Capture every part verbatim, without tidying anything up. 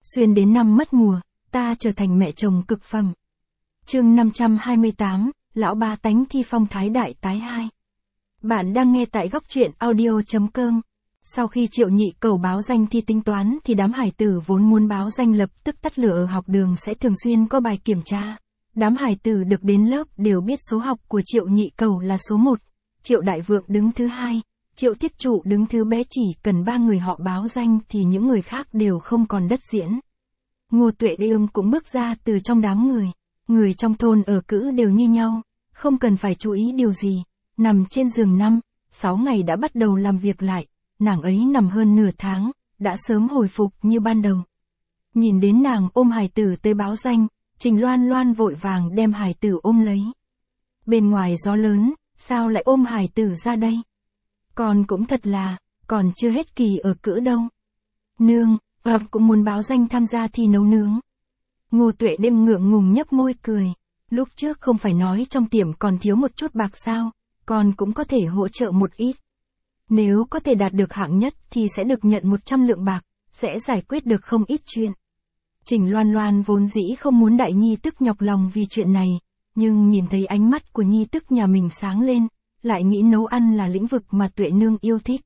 Xuyên đến năm mất mùa, ta trở thành mẹ chồng cực phẩm. Chương năm trăm hai mươi tám, Lão Ba Tánh Thi Phong Thái Đại Tái hai. Bạn đang nghe tại góc truyện audio.com. Sau khi Triệu Nhị Cẩu báo danh thi tính toán thì đám hải tử vốn muốn báo danh lập tức tắt lửa ở học đường sẽ thường xuyên có bài kiểm tra. Đám hải tử được đến lớp đều biết số học của Triệu Nhị Cẩu là số một, Triệu Đại Vượng đứng thứ hai, Triệu Thiết Trụ đứng thứ bé, chỉ cần ba người họ báo danh thì những người khác đều không còn đất diễn. Ngô Tuệ Đương cũng bước ra từ trong đám người. Người trong thôn ở cữ đều như nhau, không cần phải chú ý điều gì. Nằm trên giường năm, sáu ngày đã bắt đầu làm việc lại, nàng ấy nằm hơn nửa tháng, đã sớm hồi phục như ban đầu. Nhìn đến nàng ôm hài tử tới báo danh, Trình Loan Loan vội vàng đem hài tử ôm lấy. Bên ngoài gió lớn, sao lại ôm hài tử ra đây? Con cũng thật là, còn chưa hết kỳ ở cữ đâu. Nương, ập cũng muốn báo danh tham gia thi nấu nướng. Ngô Tuệ đêm ngượng ngùng nhấp môi cười. Lúc trước không phải nói trong tiệm còn thiếu một chút bạc sao, con cũng có thể hỗ trợ một ít. Nếu có thể đạt được hạng nhất thì sẽ được nhận một trăm lượng bạc, sẽ giải quyết được không ít chuyện. Trình Loan Loan vốn dĩ không muốn đại nhi tức nhọc lòng vì chuyện này, nhưng nhìn thấy ánh mắt của nhi tức nhà mình sáng lên, lại nghĩ nấu ăn là lĩnh vực mà Tuệ nương yêu thích.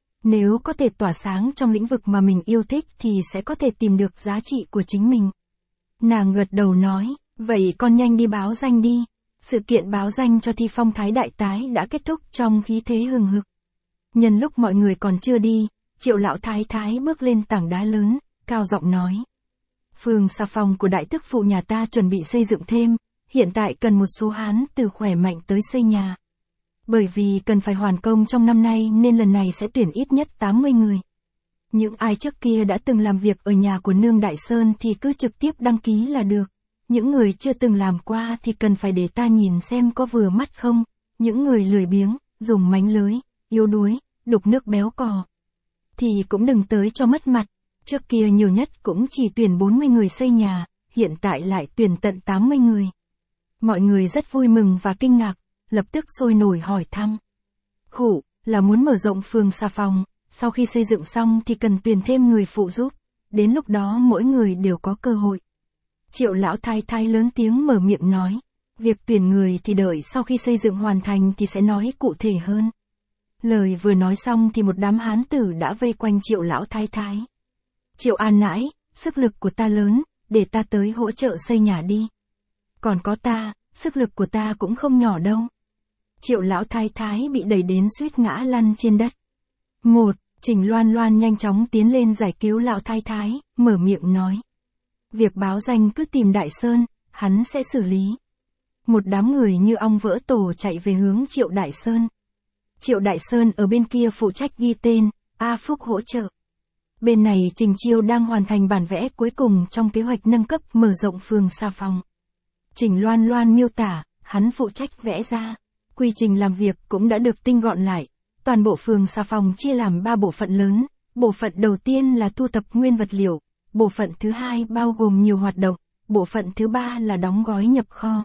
Nếu có thể tỏa sáng trong lĩnh vực mà mình yêu thích thì sẽ có thể tìm được giá trị của chính mình. Nàng gật đầu nói, vậy con nhanh đi báo danh đi. Sự kiện báo danh cho thi phong thái đại tái đã kết thúc trong khí thế hừng hực. Nhân lúc mọi người còn chưa đi, Triệu lão thái thái bước lên tảng đá lớn, cao giọng nói. Phường xà phòng của đại tức phụ nhà ta chuẩn bị xây dựng thêm, hiện tại cần một số hán từ khỏe mạnh tới xây nhà. Bởi vì cần phải hoàn công trong năm nay nên lần này sẽ tuyển ít nhất tám mươi người. Những ai trước kia đã từng làm việc ở nhà của nương Đại Sơn thì cứ trực tiếp đăng ký là được. Những người chưa từng làm qua thì cần phải để ta nhìn xem có vừa mắt không. Những người lười biếng, dùng mánh lưới, yếu đuối, đục nước béo cò thì cũng đừng tới cho mất mặt. Trước kia nhiều nhất cũng chỉ tuyển bốn mươi người xây nhà, hiện tại lại tuyển tận tám mươi người. Mọi người rất vui mừng và kinh ngạc, lập tức sôi nổi hỏi thăm. Khủ, là muốn mở rộng phường xà phòng, sau khi xây dựng xong thì cần tuyển thêm người phụ giúp, đến lúc đó mỗi người đều có cơ hội. Triệu lão thái thái lớn tiếng mở miệng nói, việc tuyển người thì đợi sau khi xây dựng hoàn thành thì sẽ nói cụ thể hơn. Lời vừa nói xong thì một đám hán tử đã vây quanh Triệu lão thái thái. Triệu an nãi, sức lực của ta lớn, để ta tới hỗ trợ xây nhà đi. Còn có ta, sức lực của ta cũng không nhỏ đâu. Triệu lão thái thái bị đẩy đến suýt ngã lăn trên đất. Một, Trình Loan Loan nhanh chóng tiến lên giải cứu lão thái thái, mở miệng nói. Việc báo danh cứ tìm Đại Sơn, hắn sẽ xử lý. Một đám người như ong vỡ tổ chạy về hướng Triệu Đại Sơn. Triệu Đại Sơn ở bên kia phụ trách ghi tên, A Phúc hỗ trợ. Bên này Trình Chiêu đang hoàn thành bản vẽ cuối cùng trong kế hoạch nâng cấp mở rộng phường xà phòng. Trình Loan Loan miêu tả, hắn phụ trách vẽ ra. Quy trình làm việc cũng đã được tinh gọn lại. Toàn bộ phường xà phòng chia làm ba bộ phận lớn. Bộ phận đầu tiên là thu thập nguyên vật liệu. Bộ phận thứ hai bao gồm nhiều hoạt động. Bộ phận thứ ba là đóng gói nhập kho.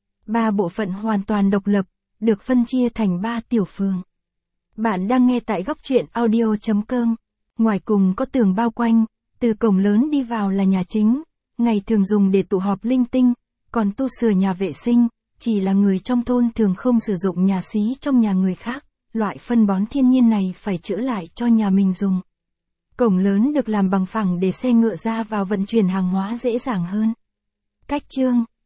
Ba bộ phận hoàn toàn độc lập, được phân chia thành ba tiểu phường. Bạn đang nghe tại góc truyện audio.com. Ngoài cùng có tường bao quanh, từ cổng lớn đi vào là nhà chính, ngày thường dùng để tụ họp linh tinh, còn tu sửa nhà vệ sinh, chỉ là người trong thôn thường không sử dụng nhà xí trong nhà người khác, loại phân bón thiên nhiên này phải chữa lại cho nhà mình dùng. Cổng lớn được làm bằng phẳng để xe ngựa ra vào vận chuyển hàng hóa dễ dàng hơn. Cách chương,